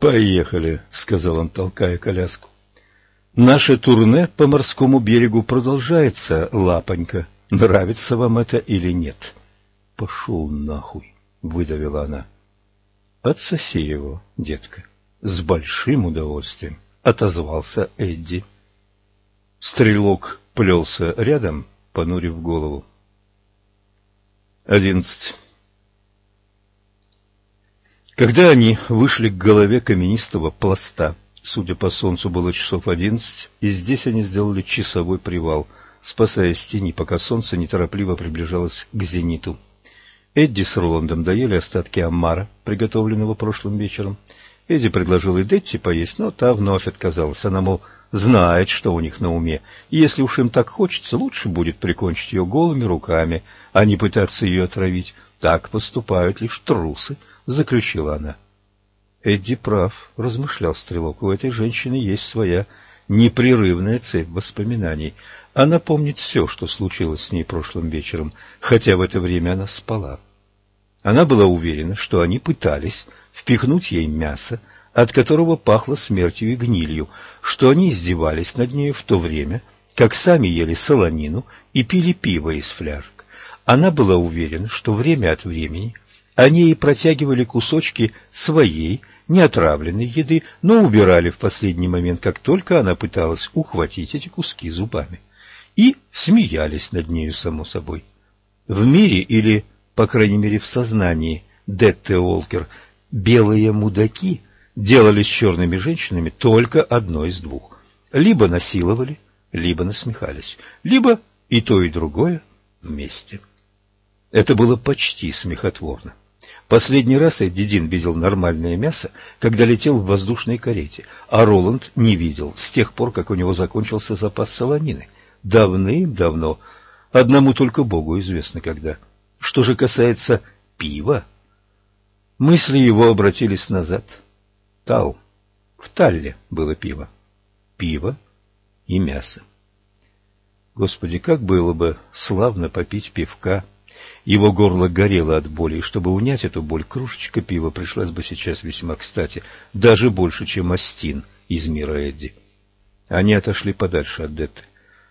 «Поехали», — сказал он, толкая коляску. «Наше турне по морскому берегу продолжается, лапонька. Нравится вам это или нет?» «Пошел нахуй», — выдавила она. «Отсоси его, детка». «С большим удовольствием», — отозвался Эдди. Стрелок плелся рядом, понурив голову. 11. Когда они вышли к голове каменистого пласта, судя по солнцу, было часов 11, и здесь они сделали часовой привал, спасаясь в тени, пока солнце неторопливо приближалось к зениту. Эдди с Роландом доели остатки омара, приготовленного прошлым вечером. Эдди предложил и Детти поесть, но та вновь отказалась. Она, мол, знает, что у них на уме, и если уж им так хочется, лучше будет прикончить ее голыми руками, а не пытаться ее отравить. Так поступают лишь трусы, заключила она. Эдди прав, размышлял Стрелок, у этой женщины есть своя непрерывная цепь воспоминаний. Она помнит все, что случилось с ней прошлым вечером, хотя в это время она спала. Она была уверена, что они пытались впихнуть ей мясо, от которого пахло смертью и гнилью, что они издевались над нею в то время, как сами ели солонину и пили пиво из фляжек. Она была уверена, что время от времени они ей протягивали кусочки своей неотравленной еды, но убирали в последний момент, как только она пыталась ухватить эти куски зубами. И смеялись над нею, само собой. В мире, или, по крайней мере, в сознании Детты Уолкер, белые мудаки делали с черными женщинами только одно из двух. Либо насиловали, либо насмехались, либо и то, и другое вместе. Это было почти смехотворно. Последний раз Эдди Дин видел нормальное мясо, когда летел в воздушной карете, а Роланд не видел с тех пор, как у него закончился запас солонины. Давным-давно, одному только Богу известно когда. Что же касается пива, мысли его обратились назад. Тал. В Талле было пиво. Пиво и мясо. Господи, как было бы славно попить пивка. Его горло горело от боли, и чтобы унять эту боль, кружечка пива пришлась бы сейчас весьма кстати, даже больше, чем Астин из мира Эдди. Они отошли подальше от Детты.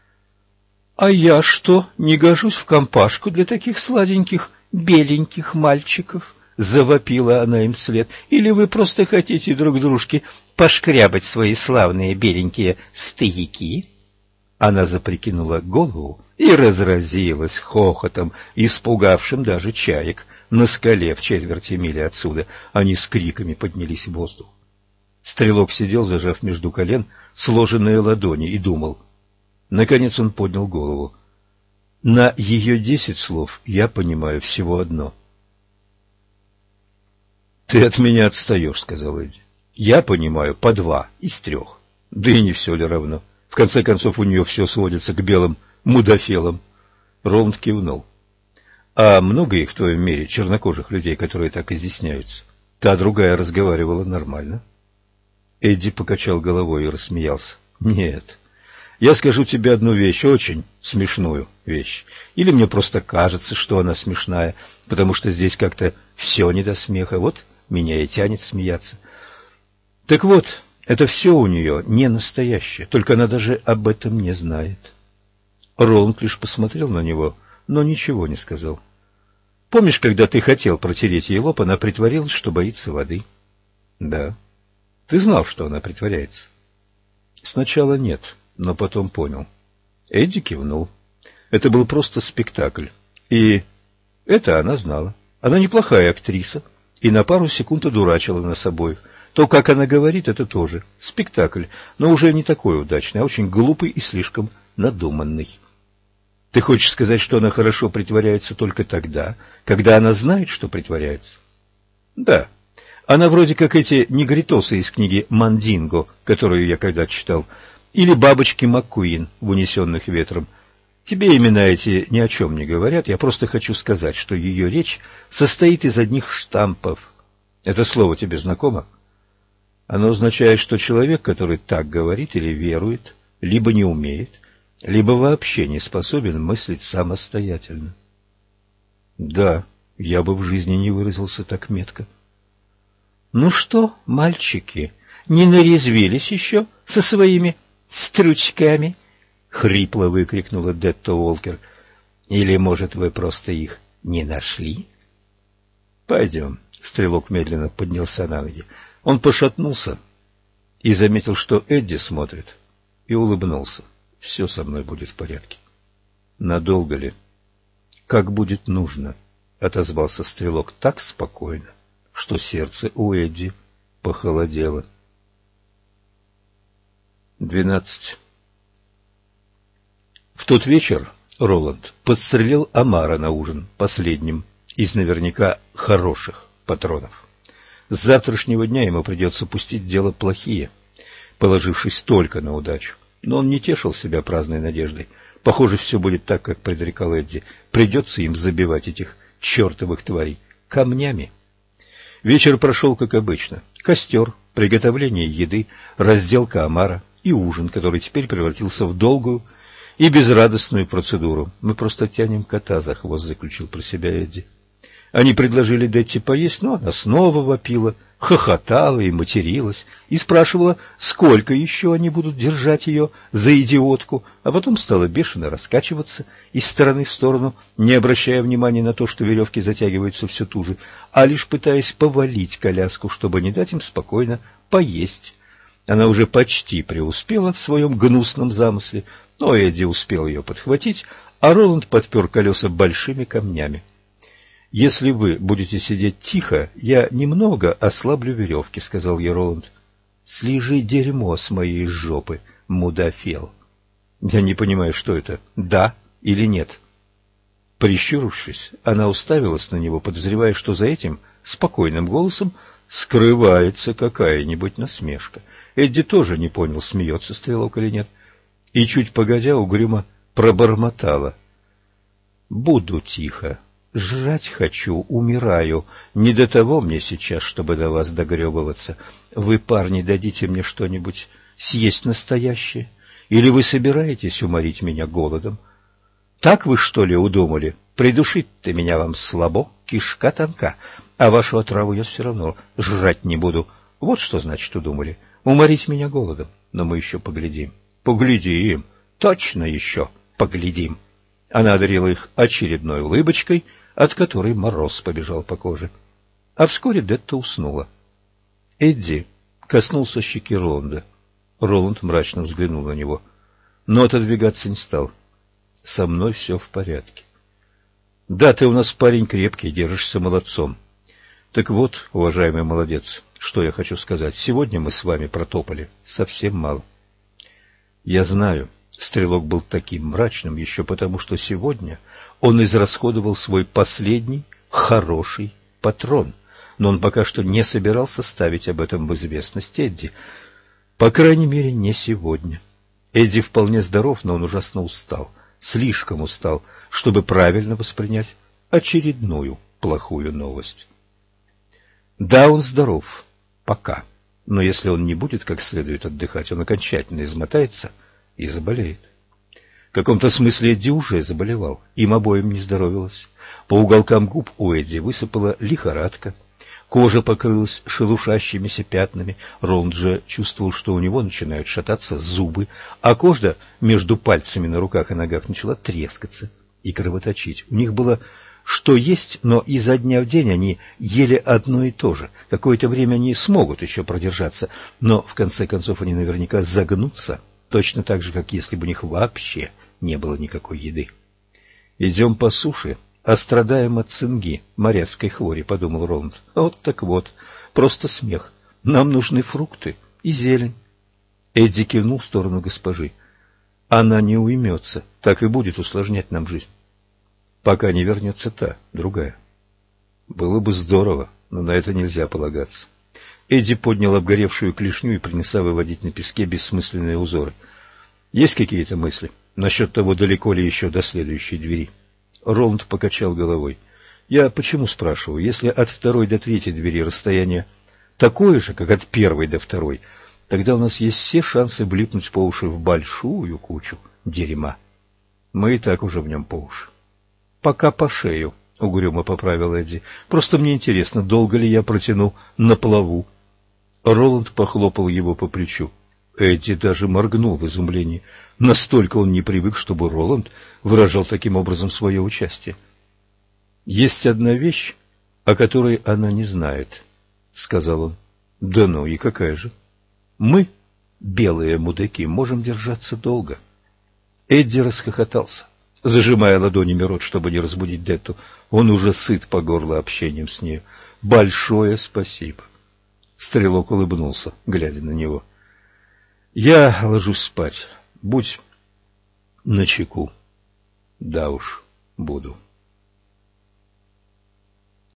«А я что, не гожусь в компашку для таких сладеньких, беленьких мальчиков?» — завопила она им вслед. «Или вы просто хотите друг дружке пошкрябать свои славные беленькие стояки?» Она запрокинула голову и разразилась хохотом, испугавшим даже чаек на скале в четверти мили отсюда. Они с криками поднялись в воздух. Стрелок сидел, зажав между колен сложенные ладони, и думал. Наконец он поднял голову. На ее 10 слов я понимаю всего одно. «Ты от меня отстаешь», — сказал Эдди. «Я понимаю по 2 из 3. Да и не все ли равно? В конце концов, у нее все сводится к белым мудафелам». Роланд кивнул. «А много их в твоем мире, чернокожих людей, которые так изъясняются? Та другая разговаривала нормально». Эдди покачал головой и рассмеялся. «Нет. Я скажу тебе одну вещь, очень смешную вещь. Или мне просто кажется, что она смешная, потому что здесь как-то все не до смеха. Вот меня и тянет смеяться. Так вот, это все у нее не настоящее, только она даже об этом не знает». Роланд лишь посмотрел на него, но ничего не сказал. «Помнишь, когда ты хотел протереть ей лоб, она притворилась, что боится воды?» «Да». «Ты знал, что она притворяется?» «Сначала нет, но потом понял». Эдди кивнул. Это был просто спектакль. И это она знала. Она неплохая актриса, и на пару секунд одурачила нас обоих. То, как она говорит, это тоже спектакль, но уже не такой удачный, а очень глупый и слишком надуманный. Ты хочешь сказать, что она хорошо притворяется только тогда, когда она знает, что притворяется? Да. Она вроде как эти негритосы из книги «Мандинго», которую я когда-то читал, или бабочки МакКуин в «Унесенных ветром». Тебе имена эти ни о чем не говорят, я просто хочу сказать, что ее речь состоит из одних штампов. Это слово тебе знакомо? Оно означает, что человек, который так говорит или верует, либо не умеет, либо вообще не способен мыслить Ну что, мальчики, не нарезвились еще со своими стручками? Хрипло выкрикнула Детта Уолкер. Или, может, вы просто их не нашли? Пойдем. Стрелок медленно поднялся на ноги. Он пошатнулся и заметил, что Эдди смотрит, и улыбнулся. Все со мной будет в порядке. Надолго ли? Как будет нужно, отозвался Стрелок так спокойно, что сердце у Эдди похолодело. 12. В тот вечер Роланд подстрелил омара на ужин, последним из наверняка хороших патронов. С завтрашнего дня ему придется пустить дело плохие, положившись только на удачу. Но он не тешил себя праздной надеждой. Похоже, все будет так, как предрекал Эдди. Придется им забивать этих чертовых тварей камнями. Вечер прошел как обычно. Костер, приготовление еды, разделка омара и ужин, который теперь превратился в долгую и безрадостную процедуру. «Мы просто тянем кота за хвост», — заключил про себя Эдди. Они предложили Детти поесть, но она снова вопила, хохотала и материлась, и спрашивала, сколько еще они будут держать ее за идиотку, а потом стала бешено раскачиваться из стороны в сторону, не обращая внимания на то, что веревки затягиваются все туже, а лишь пытаясь повалить коляску, чтобы не дать им спокойно поесть. Она уже почти преуспела в своем гнусном замысле, но Эдди успел ее подхватить, а Роланд подпер колеса большими камнями. «Если вы будете сидеть тихо, я немного ослаблю веревки», — сказал ей Роланд. «Слижи дерьмо с моей жопы, мудафел». «Я не понимаю, что это, да или нет?» Прищурившись, она уставилась на него, подозревая, что за этим спокойным голосом скрывается какая-нибудь насмешка. Эдди тоже не понял, смеется Стрелок или нет, и чуть погодя угрюмо пробормотала: «Буду тихо. Жрать хочу, умираю. Не до того мне сейчас, чтобы до вас догребываться. Вы, парни, дадите мне что-нибудь съесть настоящее? Или вы собираетесь уморить меня голодом? Так вы, что ли, удумали? Придушить-то меня вам слабо, кишка тонка, а вашу отраву я все равно жрать не буду. Вот что значит удумали. Уморить меня голодом. Но мы еще поглядим. Поглядим. Точно еще поглядим». Она одарила их очередной улыбочкой, от которой мороз побежал по коже. А вскоре Детта уснула. Эдди коснулся щеки Роланда. Роланд мрачно взглянул на него, но отодвигаться не стал. «Со мной все в порядке». «Да, ты у нас парень крепкий, держишься молодцом. Так вот, уважаемый молодец, что я хочу сказать. Сегодня мы с вами протопали совсем мало». «Я знаю». Стрелок был таким мрачным еще потому, что сегодня он израсходовал свой последний хороший патрон, но он пока что не собирался ставить об этом в известность Эдди. По крайней мере, не сегодня. Эдди вполне здоров, но он ужасно устал, слишком устал, чтобы правильно воспринять очередную плохую новость. Да, он здоров, пока, но если он не будет как следует отдыхать, он окончательно измотается и заболеет. В каком-то смысле Эдди уже заболевал, им обоим не здоровилось. По уголкам губ у Эдди высыпала лихорадка, кожа покрылась шелушащимися пятнами, Роланд же чувствовал, что у него начинают шататься зубы, а кожа между пальцами на руках и ногах начала трескаться и кровоточить. У них было что есть, но изо дня в день они ели одно и то же. Какое-то время они смогут еще продержаться, но в конце концов они наверняка загнутся, точно так же, как если бы у них вообще не было никакой еды. «Идем по суше, а страдаем от цинги, морецкой хвори», — подумал Роланд. «Вот так вот, просто смех. Нам нужны фрукты и зелень». Эдди кивнул в сторону госпожи. «Она не уймется, так и будет усложнять нам жизнь, пока не вернется та, другая». «Было бы здорово, но на это нельзя полагаться». Эдди поднял обгоревшую клешню и принялся выводить на песке бессмысленные узоры. «Есть какие-то мысли насчет того, далеко ли еще до следующей двери?» Роланд покачал головой. «Я почему спрашиваю? Если от второй до третьей двери расстояние такое же, как от первой до второй, тогда у нас есть все шансы влипнуть по уши в большую кучу дерьма. Мы и так уже в нем по уши. Пока по шею», — угрюмо поправил Эдди. Просто мне интересно, долго ли я протяну на плаву. Роланд похлопал его по плечу. Эдди даже моргнул в изумлении. Настолько он не привык, чтобы Роланд выражал таким образом свое участие. «Есть одна вещь, о которой она не знает», — сказал он. «Да ну, и какая же?» «Мы, белые мудаки, можем держаться долго». Эдди расхохотался, зажимая ладонями рот, чтобы не разбудить Детту. Он уже сыт по горло общением с нею. «Большое спасибо». Стрелок улыбнулся, глядя на него. «Я ложусь спать. Будь начеку». «Да уж, буду».